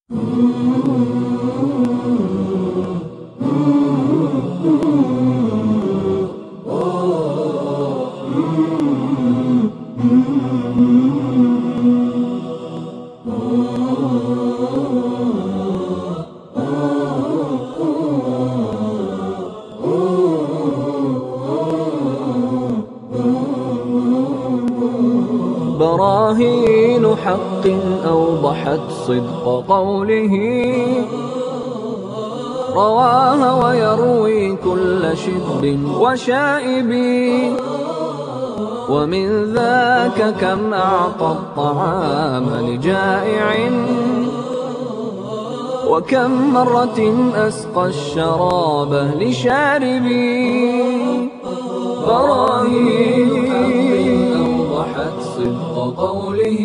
براهين حق أوضحت صدق قوله، رواها ويروي كل شب وشائب. ومن ذاك كم أعطى الطعام لجائع، وكم مرة أسقى الشراب لشارب. براهين حق أوضحت صدق قوله،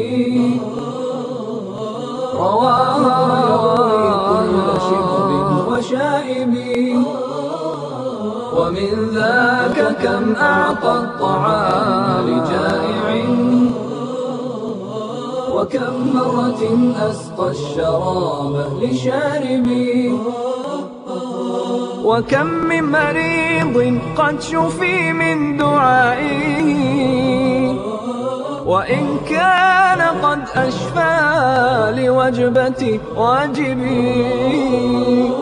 رواها ويروي كل شب وشائب. ومن ذاك كم أعطى الطعام لجائع، وكم مرة أسقى الشراب لشارب. وكم من مريض قد شفي من دعائه، وإن كان قد أشفى لوجبة واجبي.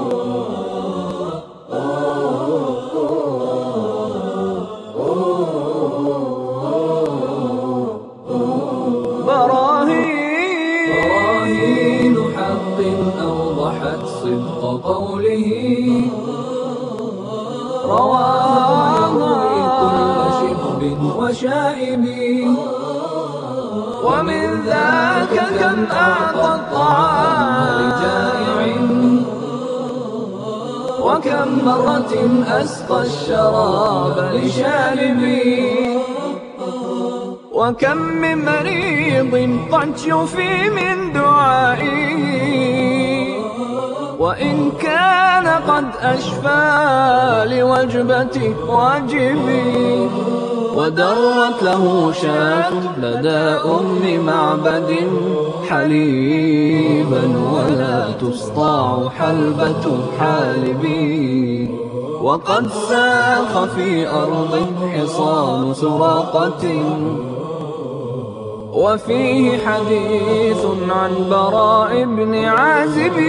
براهين حق أوضحت صدق قوله، رواها كل شب وشائب. ومن ذاك كم أعطى الطعام لجائع، وكم مرة أسقى الشراب لشارب. وكم من مريض قد شفي من دعائه، وإن كان قد أشفى لوجبة واجبي. ودرت له شاة لدى أم معبد حليبا، ولا تسطاع حلبة حالبي. وقد ساخ في أرض حصان سراقة، وفيه حديث عن براء بن عازب.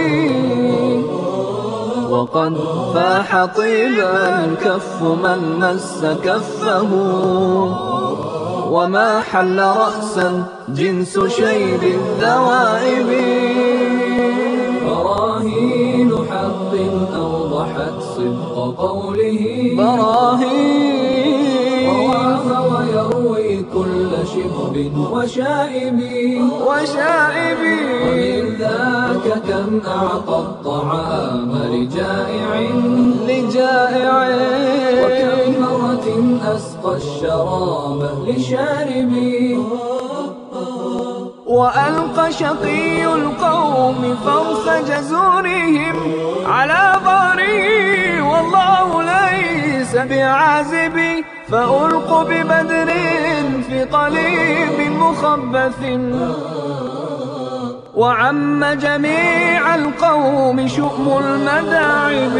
وقد فاح طيبا الكف من مس كفه، وما حل رأسا جنس شيب الذوائب. براهين حق أوضحت صدق قوله، رواها ويروي كل شب وشائب. ومن ذاك كم أعطى الطعام لجائع، وكم مرة أسقى الشراب لشارب. وألقى شقي القوم فرس جزورهم على ظهره، والله ليس بعازب. فألقوا ببدر في قليب مخبث، وعم جميع القوم شؤم المداعب.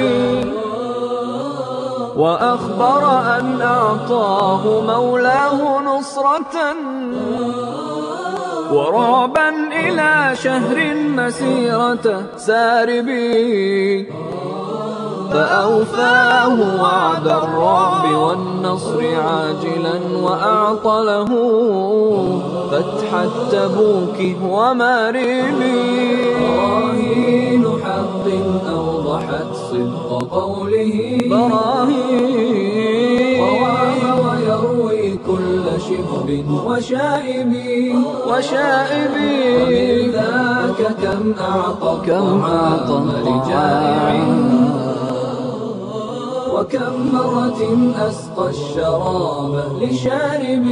وأخبر أن أعطاه مولاه نصرة، ورعبا إلى شهر مسيرة ساربي. فأوفاه وعد الرعب والنصر عاجلا، وأعطى له فتح التبوك وماربي. براهين حق أوضحت صدق قوله، رواها ويروي كل شب وشائب. ومن ذاك كم أعطى الطعام لجائع، وكم مرة أسقى الشراب لشارب.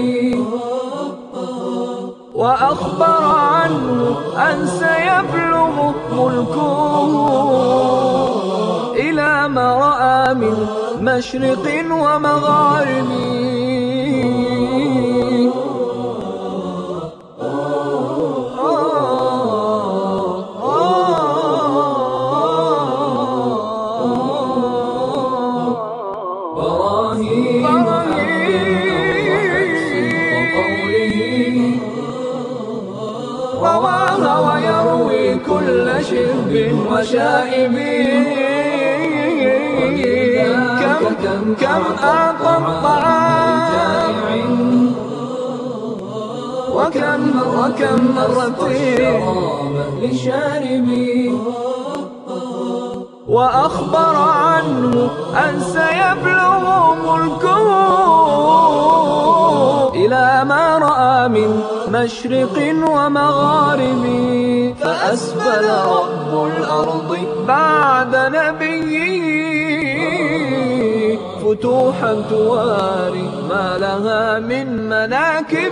وأخبر عنه أن سيبلغ ملكه إلى ما رأى من مشرق ومغارب. شرب وشائب. كم أعطى الطعام وكم مرة لشاربي، وأخبر عنه أن سيبلغ ملكه إلى ما رأى من مشرق ومغارب. فأسفل رب الأرض بعد نبيه فتوحا تواري ما لها من مناكب.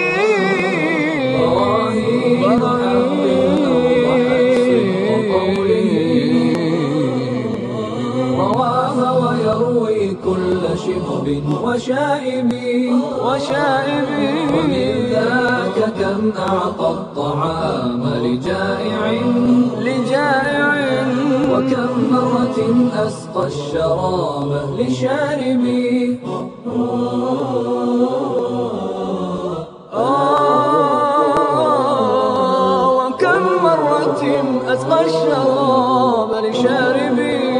رواها ويروي كل شبب وشائب. ومن ذاك كم أعطى الطعام لجائع، وكم مرة أسقى الشراب لشارب. وكم مرة أسقى الشراب لشارب.